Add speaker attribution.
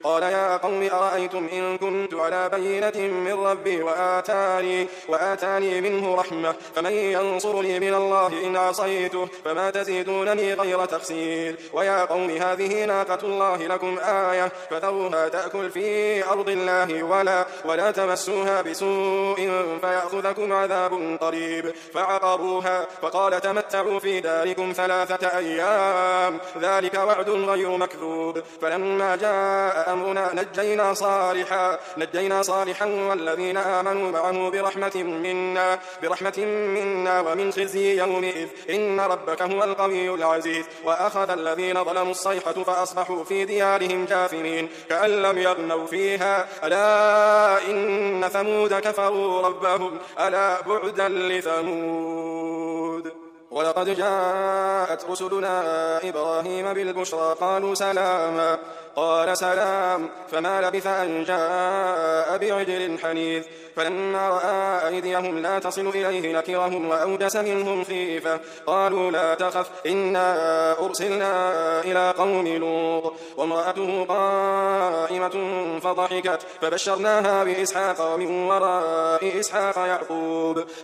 Speaker 1: قال يا قوم أرأيتم إن كنت على بينة من ربي وآتاني منه رحمة فمن ينصرني من الله إن عصيته فما تزيدونني غير تخسير ويا قوم هذه ناقة الله لكم آية فذروها تأكل في أرض الله ولا تمسوها بسوء فيأخذكم عذاب قريب فعقروها فقال تمتعوا في داركم 3 أيام ذلك وعد غير مكذوب فلما جاء أمرنا نجينا صالحا والذين آمنوا معه برحمة منا ومن خزي يومئذ إن ربك هو القوي العزيز وأخذ الذين ظلموا الصيحة فأصبحوا في ديارهم جاثمين كأن لم يغنوا فيها ألا إن ثمود كفروا ربهم ألا بعدا لثمود ولقد جاءت رسلنا إبراهيم بالبشرى قالوا سلاما قال سلام فما لبث أن جاء بعجل حنيذ فلما رأى أيديهم لا تصل إليه نكرهم وأوجس منهم خيفة قالوا لا تخف إنا أرسلنا إلى قوم لوط وامرأته قائمة فضحكت فبشرناها بإسحاق ومن وراء إسحاق يعقوب